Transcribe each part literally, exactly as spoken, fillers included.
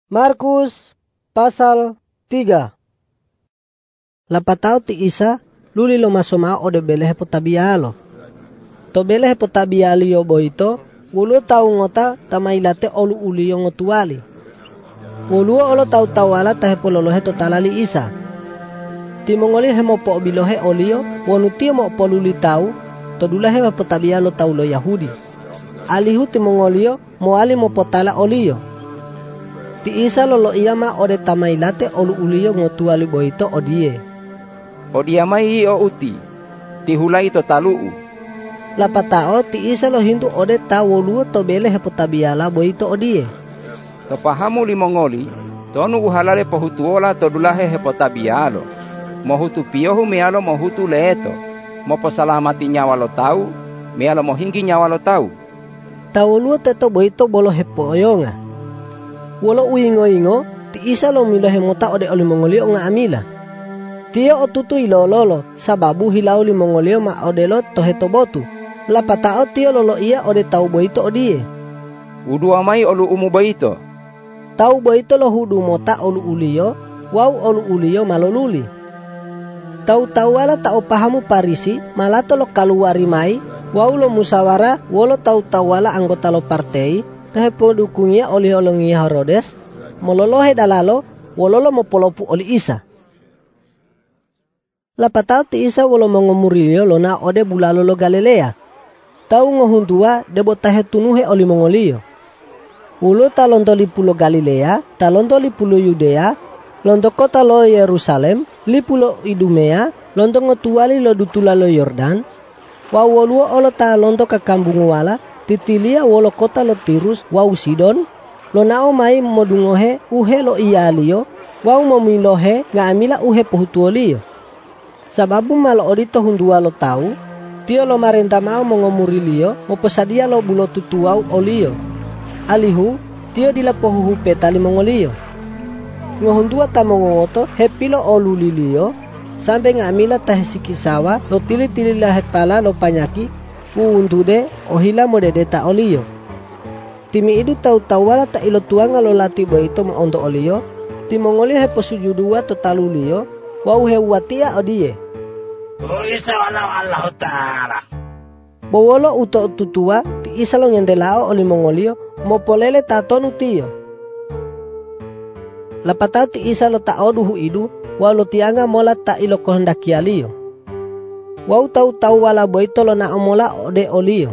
Markus pasal tiga. Lapatao ti Isa luli lo masoma ode belehe potabialo. To belehe potabiali yo boito wulu tau ngota tamailate olu uli yo ngotuali. Wulu olo tau tawala tahe pololohe totalali Isa. Timongoli hemo po bilohe olio wonuti mo poluli tau to dulahe potabialo tau lo Yahudi. Alihu timongolio moali mo potala olio. Ti Isa lolo iyama ode tamailate olu uliyo ngotuali boito odie. Odiamai o uti, ti hulai to taluu. Lapatao ti Isa lo hindu ode ta wolu to bele hepotabiala boito odie. To pahamu limongoli, tonu uhalale pohutuola to dulahe hepotabialo. Mohutu piohu mealo mohutu leeto. Mopo salamati nyawa lo tau, mealo mohingi nyawa lo tau. Ta wolu teto boito bolo hepoyonga. Wolo uingo-ingo, ti Isa lo milo hemota ode oli mongolio nga amila. Tio otutu ilololo, sababu hilau li mongolio ma odelo toheto botu. Lapatao tio lolo iya ode tau boito odie. Udu amai olu umu boito. Tau boito lo hudu mota olu ulio, wau olu ulio maloluli. Tau tau wala tau pahamu parisi, malato lo kaluari mai, wau lo musawara, wolo tau tau wala anggota lo partei, tahe pendukungnya oli olongi Herodes, mololohe dalalo, wololo mopolopu oli Isa. Lapatao ti Isa wolo mongomurilio lona ode bulalo lo Galilea. Tau ngohundua debo tahe tunuhe oli mongolio. Ulo talonto li pulo Galilea, talonto li pulo Yudea, lonto kota lo Yerusalem, li pulo Idumea, lonto ngotuali lo dutula lo Yordan, wawoluo olo talonto kakambungu wala, titilia wolo kota lo Tirus wau Sidon, lo nao mai modungohe uhe lo iyalio, wau momilohe nga amila uhe pohutuolio. Sababu malo odito hundua lo tau, tio lo marenta mau mongomurilio, moposadia lo bulo tutuau olio. Alihu, tio dila pohuhu petali mongolio. Ngohundua tamongoto hepilo olulilio, sampai nga amila tahe sikisawa, lo tili-tili la hepala lo panyaki, uundude ohila modedeta olio. Timi idu tau-tau wala ta ilo tuanga lo lati boito maondo olio. Timongolio he posujudua to talulio. Wau he watia odie. O Isa wala Allah Ta'ala. Bowolo uto tutua ti Isa lo nyendelao oli mongolio mopolele tatonu tio. Lapatao ti Isa lo taoduhu idu wau lo tianga mola ta ilo kohendakialio. Wau tau-tau wala boito lo na omola ode olio.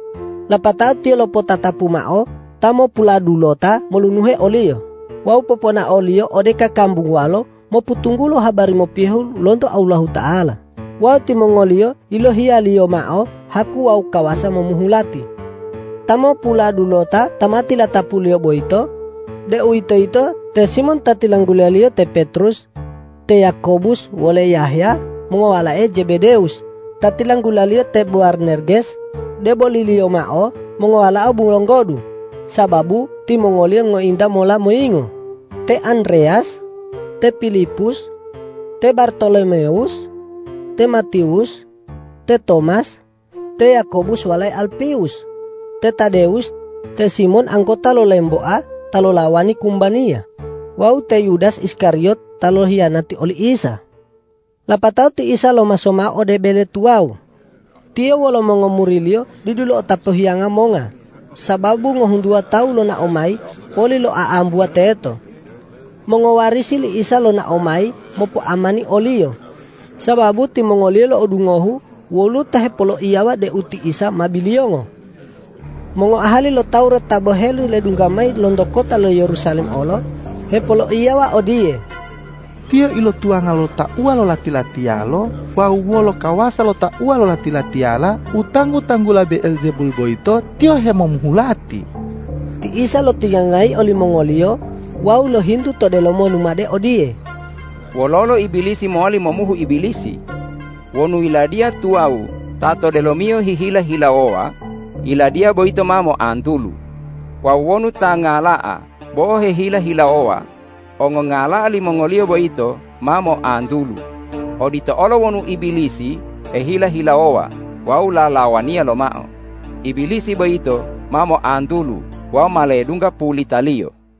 Lapatao tio lo potatapu mao, tamo pula dulota molunuhe olio. Wau popona olio ode kakambung walo, moputunggulo habari mopihu lonto Allahu Ta'ala. Wau timongolio ilo hialio mao, haku wau kawasa momuhulati. Tamo pula dulota tamati latapulio boito, de uito ito te Simon tatilanggulalio te Petrus, te Yakobus wole Yahya, mengawala e Jebedeus, tatilanggulalio te Boanerges, de bolilio mao, mengawala o bulonggodu, sababu timongolio ngoinda mola moingo, te Andreas, te Filipus, te Bartolomeus, te Matius, te Thomas, te Yakobus walai Alpius, te Tadeus, te Simon anggota lo lemboa, talo lawani kumbania, wau te Yudas Iskariot talo hianati oli Isa. Lapatao ti Isa lo masoma ode bele tuau. Tio walo mongomurilio didulo otapo hianga monga. Sababu ngohundua tau lo na omai, poli lo aambua teto. Mongowarisi li Isa lo na omai, mopo amani olio. Sababu ti mongolio lo odungohu, wolu tahe polo iyawa de uti Isa mabiliongo. Mongo ahali lo tau retabohelu le dunggamai londo kota lo Yerusalem olo, he polo iyawa odie. Tio ilo tuanga lo ta ua lo lati-latialo, wau wolo kawasa lo ta ua lo lati-latiala, utang-utanggula Beelzebul boito, tio he momuhulati. Ti Isa lo tigangai oli mongolio, wau lo hindu to de lo monumade odie. Wololo ibilisi moali momuhu ibilisi. Wonu iladia tuau, tato de lo mio hihila hilaoa, iladia boito mamo antulu. Wau wonu ta ngalaa, bohe hila hilaoa, ongo ngalaa li mongolio boito mamo antulu. Odito olo wonu ibilisi, e hila hilaoa, wau la lawania lo mao. Ibilisi boito mamo antulu, wau male dunga pulitalio.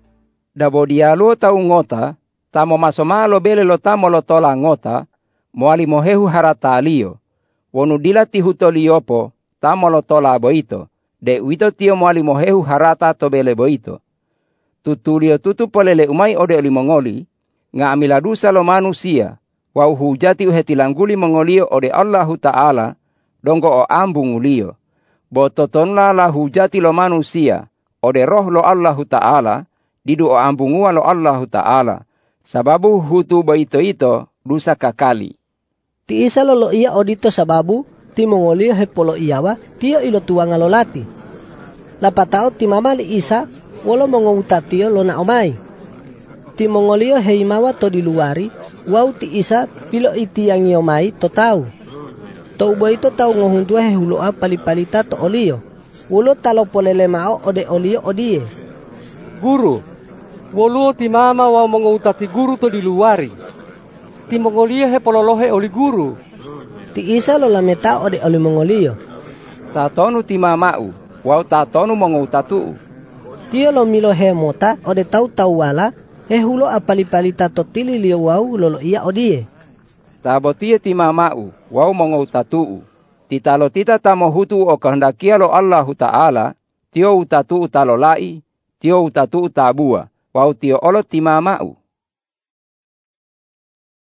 Dabo dia lo tau ngota, tamo masoma lo bele lo tamo lo tola ngota, moali mohehu harata alio. Wonu dila tihutoliopo, tamo lo tola boito, de wito tio moali mohehu harata to bele boito. Tutulio tutu polele umai ode oli mongoli, nga amila dusa lo manusia, wau hujati uhetilangguli mongolio ode Allahu Ta'ala, donggo o ambung ulio. Bototonla la hujati lo manusia, ode roh lo Allahu Ta'ala, didu o ambungua lo Allahu Ta'ala, sababu hutu boito ito dusa kakali. Ti isa lolo iya odito sababu, ti mongolio hepolo iyawa, tio ilo tuanga lo lati. Lapatao ti mamali isa, wolo mongoutatio lo na omai. Ti mongolio heimawa to di luari, wau ti isa pilo iti yang iomai to tau. To ubo ito tau ngohuntua hehuloa palipalita to olio. Ulo talo polele mao ode olio odie. Guru, wolo ti mama wau mongoutati guru to di luari. Ti mongolio he pololohe oli guru. Ti isa lo lameta ode oli mongolio. Tatonu ti mamau, wau tatonu mongoutatu. Tio lo milo he mota ode tau tau wala, he hulo apalipalita to tili lio wau lolo iya odie. Tabo tie ti mamau, wau mongoutatu. Titalo tita tamo hutu o kehendakia lo Allahu Ta'ala, tio utatu utalo lai, tio utatu utabua, wau tio olo ti mamau.